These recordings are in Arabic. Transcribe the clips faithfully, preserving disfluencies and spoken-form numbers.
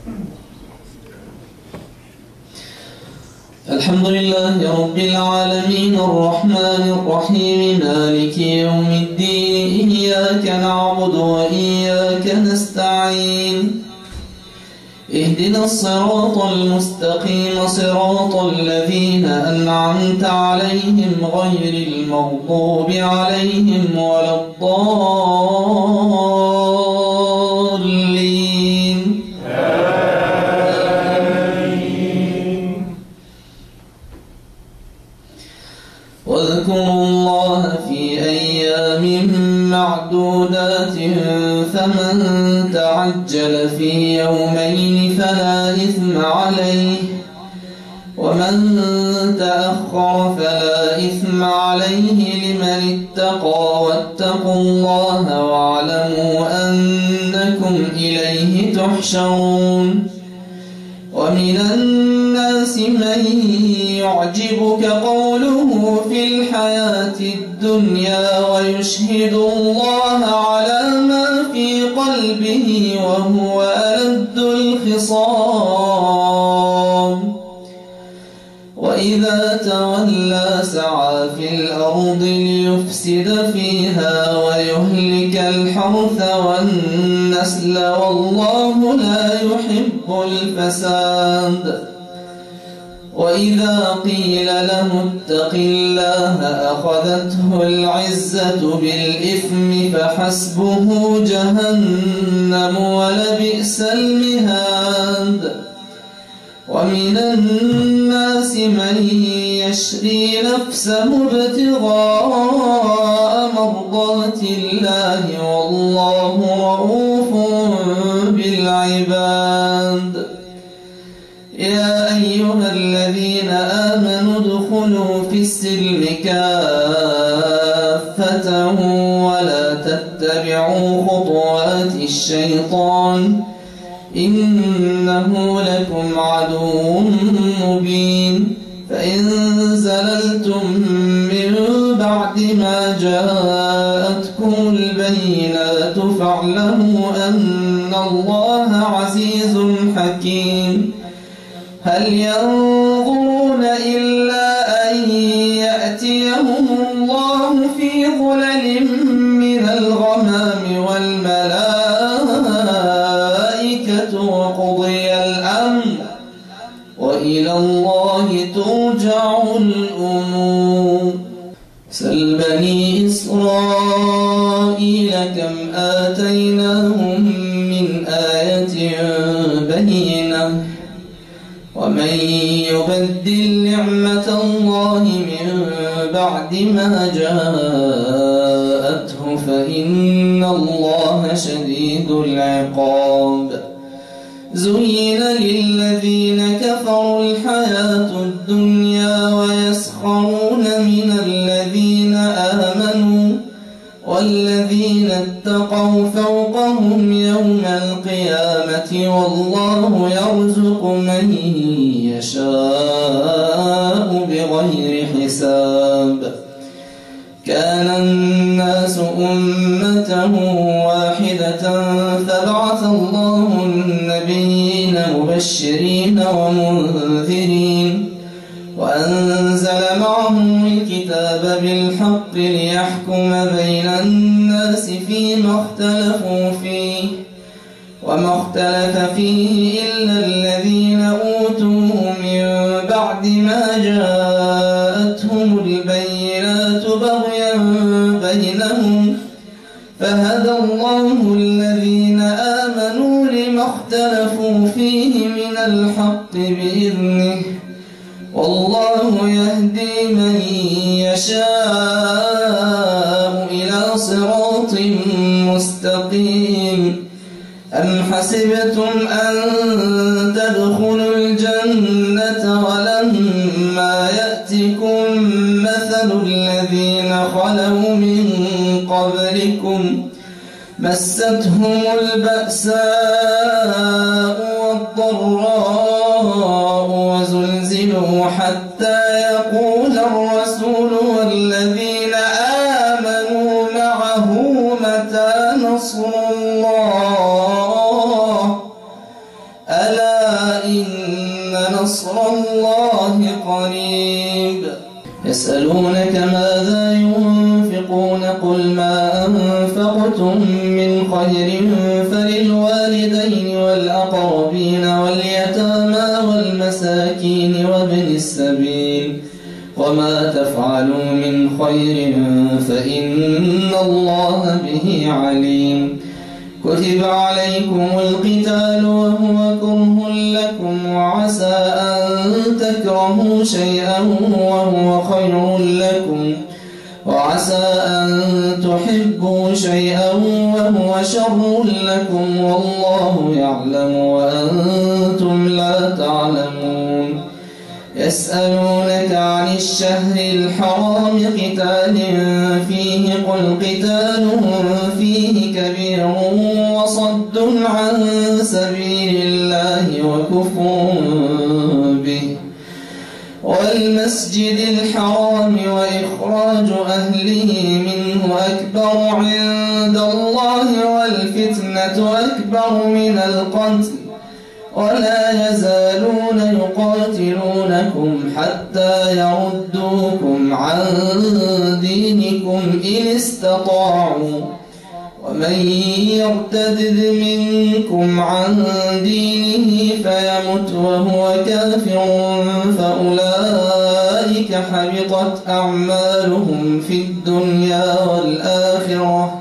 الحمد لله رب العالمين الرحمن الرحيم مالك يوم الدين إياك نعبد وإياك نستعين اهدنا الصراط المستقيم صراط الذين أنعمت عليهم غير المغضوب عليهم ولا الضالين آمين. واذكروا الله في أيام معدودات فمن تعجل في يومين فلا إثم عليه ومن تأخر فلا إثم عليه لمن اتقى واتقوا الله واعلموا أنكم إليه تحشرون. ومن الناس من يعجبك قوله في الحياة الدنيا ويشهد الله على ما في قلبه وهو ألد الخصام. وإذا تولى سعى في الأرض ليفسد فيها ويهلك الحرث والنسل والله لا يحب الفساد. وإذا قيل له اتق الله أخذته العزة بالإثم فحسبه جهنم ولبئس المهاد. ومن الناس من يشري نفسه ابتغاء مرضات الله والله رؤوف بالعباد. يا أيها الذين آمنوا ادخلوا في السلم كافة ولا تتبعوا خطوات الشيطان إنه لكم عدو مبين. فإن زللتم من بعد ما جاءتكم البينات فاعلموا أن الله عزيز حكيم. هل ينظرون إلا أن يأتيهم الله في ظلل من الغمام والملائكة وقضي الأمر وإلى الله ترجع الأمور. سل بني إسرائيل كم آتيناهم من آية بينة ومن يبدل نعمة الله من بعد ما جاءته فإن الله شديد العقاب. زين للذين كفروا الحياة الدنيا ويسخرون من الذين آمنوا والذين اتقوا فوقهم يوم القيامة والله يرزق من يشاء بغير حساب. كان الناس أمة واحدة فبعث الله النبيين مبشرين ومنذرين وأنزل معهم الكتاب بالحق ليحكم بين الناس فيما اختلفوا فيه وما اختلف فيه إلا الذين أوتوه من بعد ما جاءتهم البينات بغيا بينهم فهدى الله الذين آمنوا لما اختلفوا فيه من الحق بإذنه والله يهدي من يشاء إلى صراط مستقيم. أم حسبتم أن تدخلوا الجنة ولما يأتكم مثل الذين خلوا من قبلكم مستهم البأساء والضراء وزلزلوا حتى يقول الرسول والذين آمنوا معه متى نصر الله ألا الله قريب. يسألونك ماذا ينفقون قل ما أنفقتم من خير فللوالدين والأقربين واليتامى والمساكين وابن السبيل وما تفعلوا من خير فإن الله به عليم. كتب عليكم القتال وهو كره لكم وعسى أن تكرهوا شيئا وهو خير لكم وعسى أن تحبوا شيئا وهو شر لكم والله يعلم وأنتم لا تعلمون. يسألونك عن الشهر الحرام قتال فيه قل قتال فيه كبير وصد عن سبيل الله وكفر به والمسجد الحرام وإخراج أهله منه أكبر عند الله والفتنة أكبر من القتل ولا يزالون يقاتلونكم حتى يردوكم عن دينكم إن استطاعوا ومن يرتد منكم عن دينه فيمت وهو كافر فأولئك حبطت أعمالهم في الدنيا والآخرة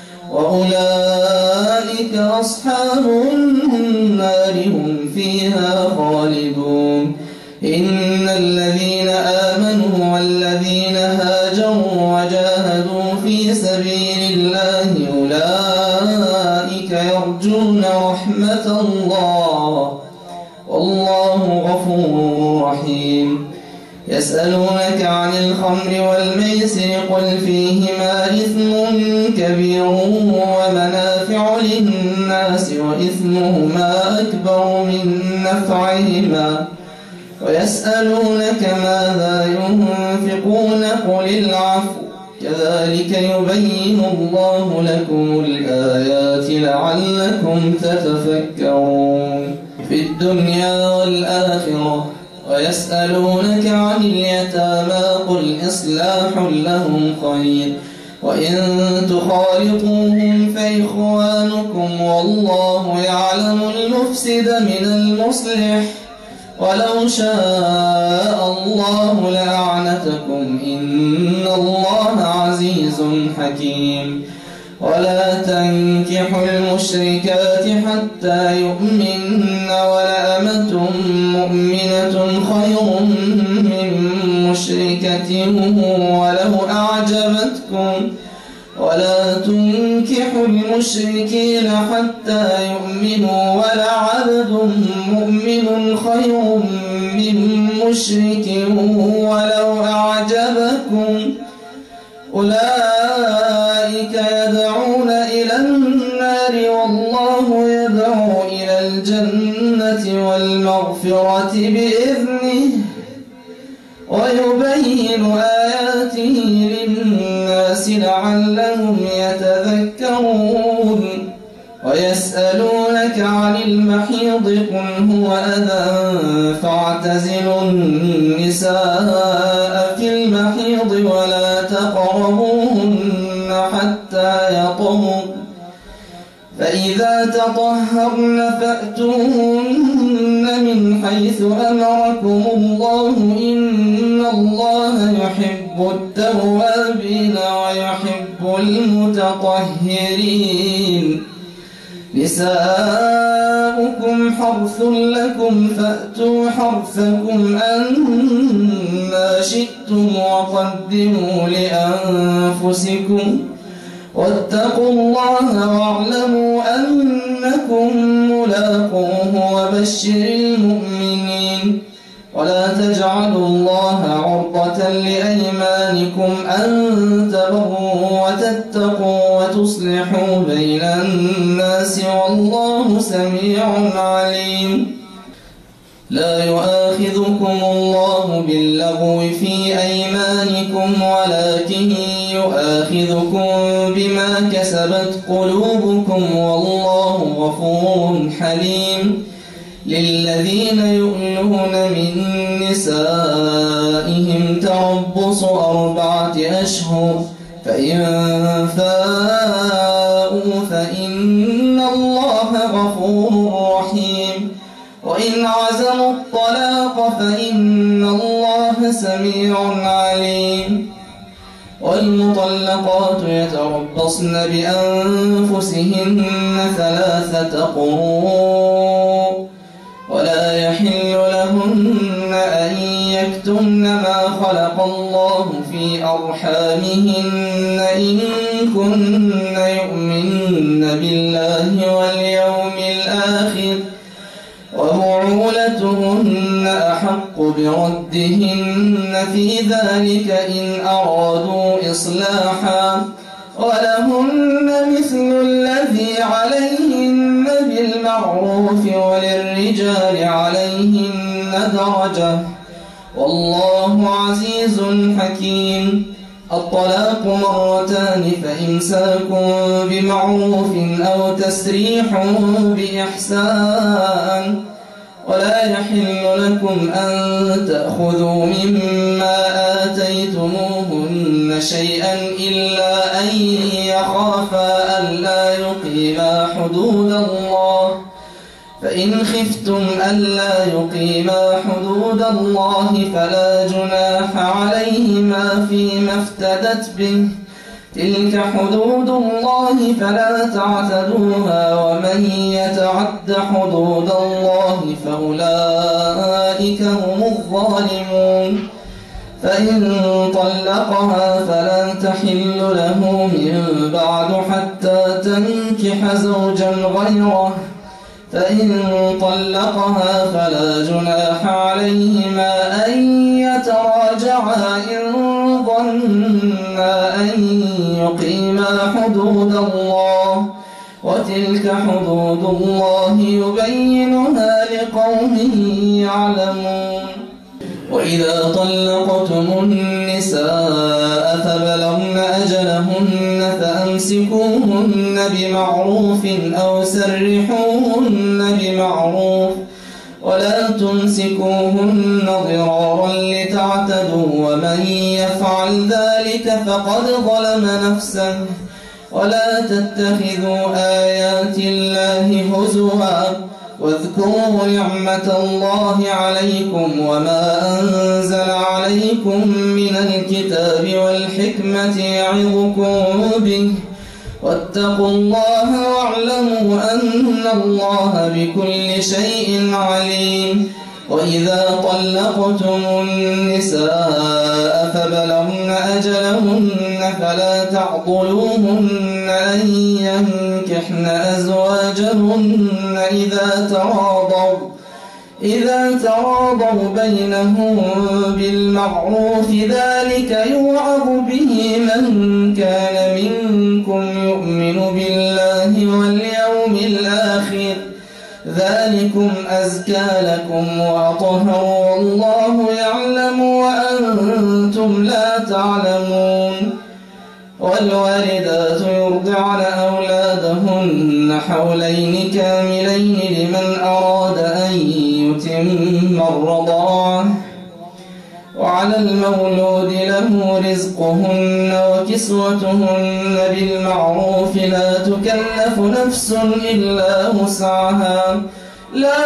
وأولئك أصحاب النار هم فيها خالدون. إن الذين آمنوا والذين هاجروا وجاهدوا في سبيل الله أولئك يرجون رحمة الله والله غفور رحيم. يسألونك عن الخمر والميسر قل فيهما إثم كبير ومنافع للناس وإثمهما أكبر من نفعهما ويسألونك ماذا ينفقون قل العفو كذلك يبين الله لكم الآيات لعلكم تتفكرون في الدنيا والآخرة. ويسألونك عن اليتامى قل إصلاح لهم خير وإن تخالطوهم فإخوانكم والله يعلم المفسد من المصلح ولو شاء الله لأعنتكم إن الله عزيز حكيم. ولا تنكحوا المشركات حتى يؤمن ولأمة مؤمنة خير من مشركة ولو أعجبتكم ولا تنكحوا المشركين حتى يؤمنوا ولعبد مؤمن خير من مشرك ولو أعجبكم أولئك يدعون إلى النار والله يدعو إلى الجنة والمغفرة بإذنه ويبين آياته للناس لعلهم يتذكرون. ويسألونك عن المحيض قل هو أذى فاعتزلوا النساء في المحيض ولا تقربوهن حتى يطهرن فإذا تطهرن فأتوهن من حيث أمركم الله إن الله يحب التوابين ويحب المتطهرين. نساؤكم حرث لكم فأتوا حرثكم أنما شئتم وقدموا لأنفسكم واتقوا الله واعلموا أنكم ملاقوه وبشر المؤمنين. ولا تجعلوا الله عرضة لأيمانكم أن تبروا وتتقوا وتصلحوا بين الناس والله سميع عليم. لا يؤاخذكم الله باللغو في أيمانكم ولكن يؤاخذكم بما كسبت قلوبكم والله غفور حليم. للذين يؤلون من نسائهم تربص أربعة أشهر فإن فاءوا فإن الله غفور رحيم وإن عزموا الطلاق فإن الله سميع عليم والمطلقات يتربصن بأنفسهن ثلاثة قروء ولا يحل لهن أن يكتمن ما خلق الله في أرحامهن إن كن يؤمن بالله واليوم الآخر وبعولتهن أحق بردهن في ذلك إن أرادوا إصلاحا ولهن مثل الذي عليهن بالمعروف وللرجال عليهن درجة والله عزيز حكيم الطلاق مرتان فإمساك بمعروف أو تسريح بإحسان ولا يحل لكم أن تأخذوا مما آتيتموهن شيئا إلا أن يخافا ألا يقيما حدود الله فإن خفتم ألا يقيما حدود الله فلا جناح عليهما فيما افتدت به تلك حدود الله فلا تعتدوها ومن يتعد حدود الله فأولئك هم الظالمون فإن طلقها فلن تحل له من بعد حتى تنكح زوجا غيره فإن طلقها فلا جناح عليهما أن يتراجعا إن ظنا أن يقيما حدود الله وتلك حدود الله يبينها لقوم يعلمون وإذا طلقتم النساء فبلغن أجلهن فأمسكوهن بمعروف أو سرحوهن بمعروف ولا تمسكوهن ضرارا لتعتدوا ومن يفعل ذلك فقد ظلم نفسه ولا تتخذوا آيات الله هزوا واذكروا نعمة الله عليكم وما أنزل عليكم من الكتاب والحكمة يعظكم به واتقوا الله واعلموا أن الله بكل شيء عليم وإذا طلقتم النساء فبلغن أجلهن فلا تعضلوهن أن ينكحن أزواجهن إذا تراضوا إذا تراضوا بينهم بالمعروف ذلك يوعظ به من كان منكم يؤمن بالله واليوم الآخر ذلكم أزكى لكم وأطهر والله يعلم وأنتم لا تعلمون والوالدات يرضعن أولادهن حولين كاملين لمن أراد أن يتم الرضاعة وعلى المولود له رزقهن وكسوتهن بالمعروف لا تكلف نفس إلا وسعها لا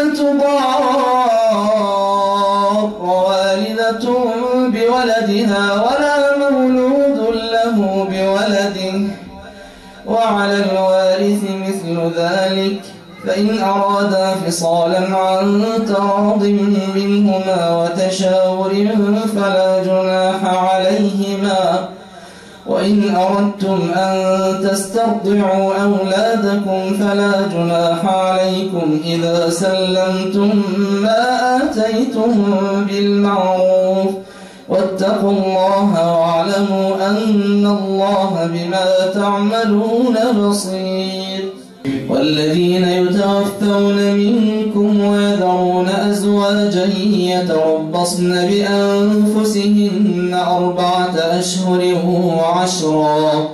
تضار والدة بولدها ولا مولود له بولده وعلى الوارث مثل ذلك فإن أرادا فصالا عن تراض منهما وتشاور فلا جناح عليهما وإن أردتم أن تسترضعوا أولادكم فلا جناح عليكم إذا سلمتم ما آتيتم بالمعروف واتقوا الله واعلموا أن الله بما تعملون بصير والذين يتوفون منكم ويذرون أزواجا يتربصن بأنفسهن أربعة أشهر وعشرا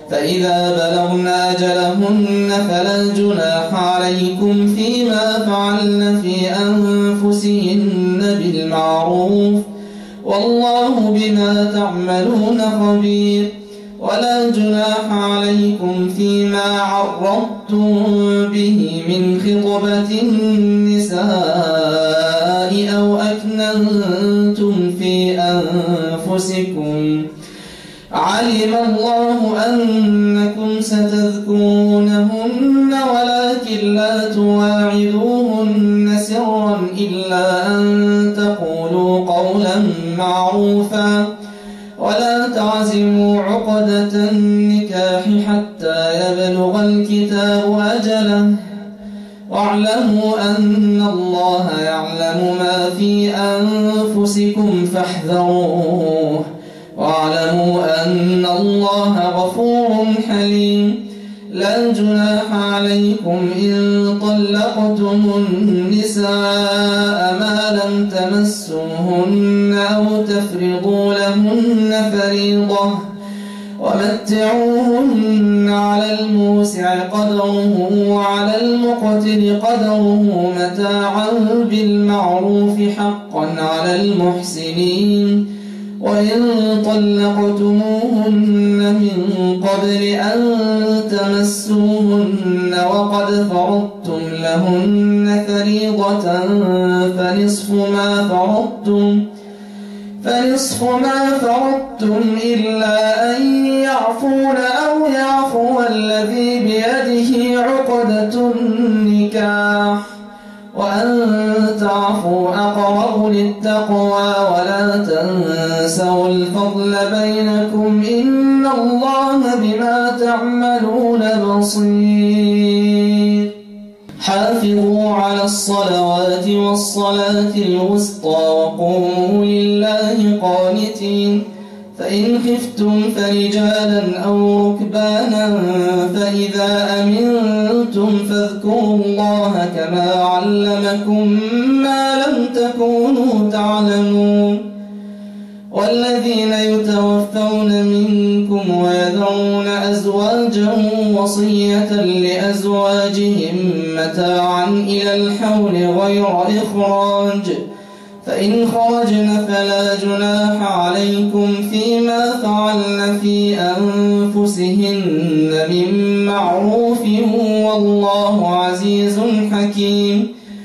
فإذا بلغن أجلهن فلا جناح عليكم فيما فعلن في أنفسهن بالمعروف والله بما تعملون خبير. ولا جناح عليكم فيما عرضتم به من خطبة النساء أو أكننتم في أنفسكم علم الله أنكم ستذكرونهن ولكن لا تواعدوهن سرا إلا أن تقولوا قولا معروفا ولا تعزموا عقدة النكاح حتى يبلغ الكتاب أجله واعلموا أن الله يعلم ما في أنفسكم فاحذروه واعلموا أن الله غفور حليم. لا جناح عليكم إن طلقتم النساء ما لم تمسوهن أو تفرضوا لهن فريضة ومتعوهن على الموسع قدره وعلى المقتر قدره متاعا بالمعروف حقا على المحسنين. وإن طلقتموهن من قبل أن تمسوهن وقد فرضتم لهن فريضة فنصف ما فرضتم فنصف ما فرضتم إلا أن يعفون أو يعفو الذي بيده عقدة النكاح وأن تعفوا أقرب للتقوى ولا تنسوا الفضل بينكم إن الله بما تعملون بصير. حافظوا على الصلوات والصلاة الوسطى وقوموا لله قانتين. فإن خفتم فرجالا أو ركبانا فإذا أمنتم فاذكروا الله كما علمكم ما لم تكونوا تعلمون. والذين يتوفون منكم ويذرون أزواجا وصية لأزواجهم متاعا إلى الحول غير إخراج فإن خرجن فلا جناح عليكم فيما فعلن في أنفسهن من معروف والله عزيز حكيم.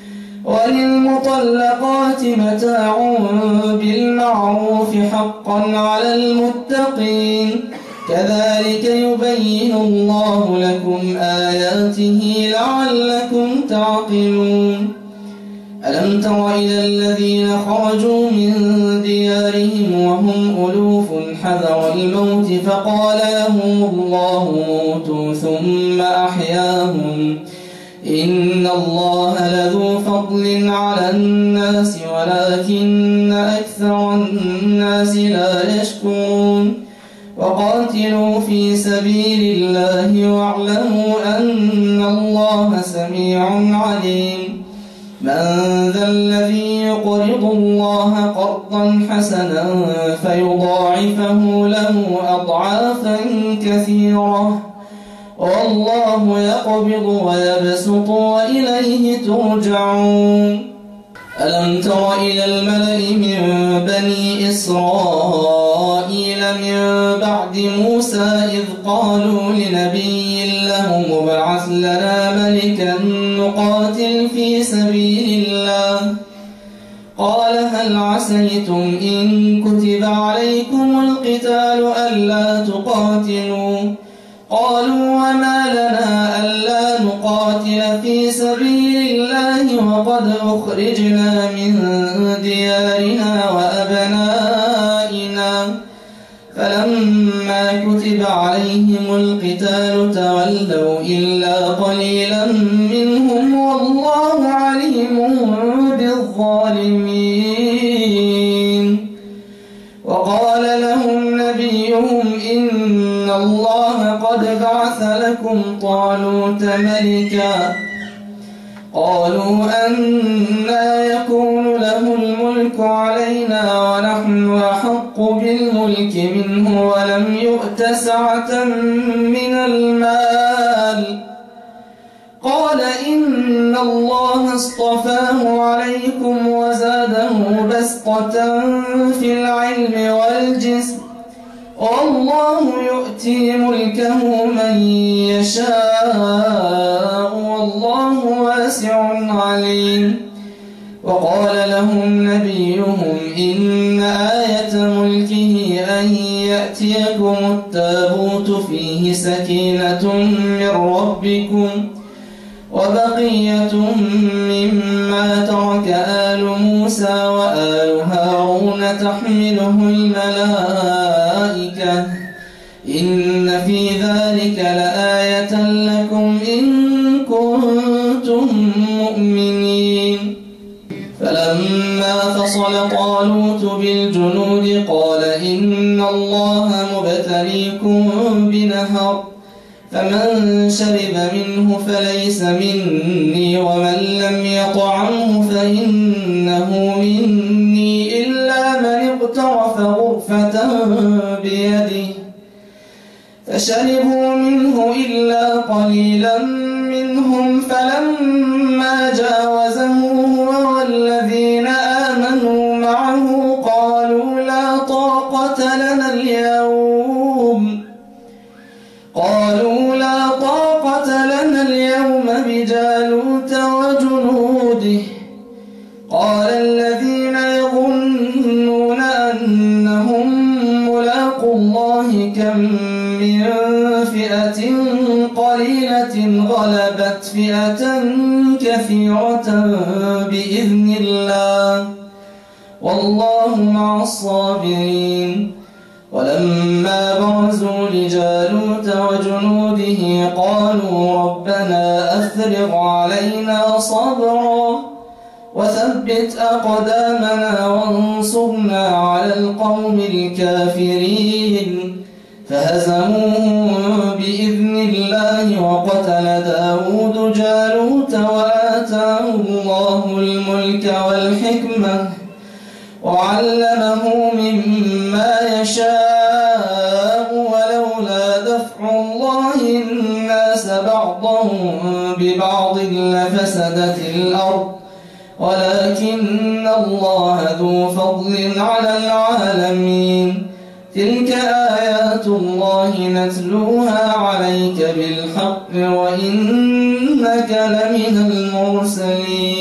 وللمطلقات متاع بالمعروف حقا على المتقين كذلك يبين الله لكم آياته لعلكم تعقلون. ألم تر إلى الذين خرجوا من ديارهم وهم ألوف حذر الموت فقال لهم الله موتوا ثم أحياهم إن الله لذو فضل على الناس ولكن أكثر الناس لا يشكرون. وقاتلوا في سبيل الله واعلموا أن الله سميع عليم. من ذا الذي يقرض الله قرضا حسنا فيضاعفه له أضعافا كثيرة والله يقبض ويبسط وإليه ترجعون. ألم تر إلى الملأ من بني إسرائيل من بعد موسى إذ قالوا لنبي له مبعث لنا ملكا نقاتل في سبيل الله قال هل عسيتم إن كتب عليكم القتال ألا تقاتلوا قالوا وما لنا ألا نقاتل في سبيل الله وقد أخرجنا من ديارنا وأبنائنا فلما كتب عليهم القتال تولوا إلا قليلا منهم والله عليم بالظالمين. وقال لهم نبيهم إن الله قد بعث لكم طالوت ملكا قالوا أنى يكون له الملك علينا ونحن أحق أحق بالملك منه ولم يؤت سعة من المال. قال إن الله اصطفاه عليكم وزاده بسطة في العلم والجسم والله يؤتي ملكه من يشاء والله واسع عليم. وقال لهم نبيهم إن آية ملكه أن يأتيكم التابوت فيه سكينة من ربكم وبقية مما ترك آل موسى وآل هارون تحمله الملائكة إن في ذلك لآية لكم إن كنتم مؤمنين. فلما فصل طالوت بالجنود قال إن الله مبتليكم بنهر فمن شرب منه فليس مني ومن لم يطعمه فإنه مني إلا من اغترف غرفة بيده فشربوا منه إلا قليلا منهم فلما جاوزه هو والذين آمنوا معه قالوا لا طاقة لنا اليوم قالوا لا طاقة لنا اليوم بجالوت وجنوده. قال الذين يظنون أنهم ملاقو الله كم من فئة قليلة غلبت فئة كثيرة بإذن الله والله مع الصابرين. ولما برزوا لجالوت وجنوده قالوا ربنا أفرغ علينا صبرا وثبت أقدامنا وانصرنا على القوم الكافرين. فهزموهم بإذن الله وقتل داود جالوت وآتاه الله الملك والحكمة وعلمه مما يشاء ولولا دفع الله الناس بعضهم ببعض لفسدت الأرض ولكن الله ذو فضل على العالمين. تلك آيات الله نتلوها عليك بالحق وإنك لمن المرسلين.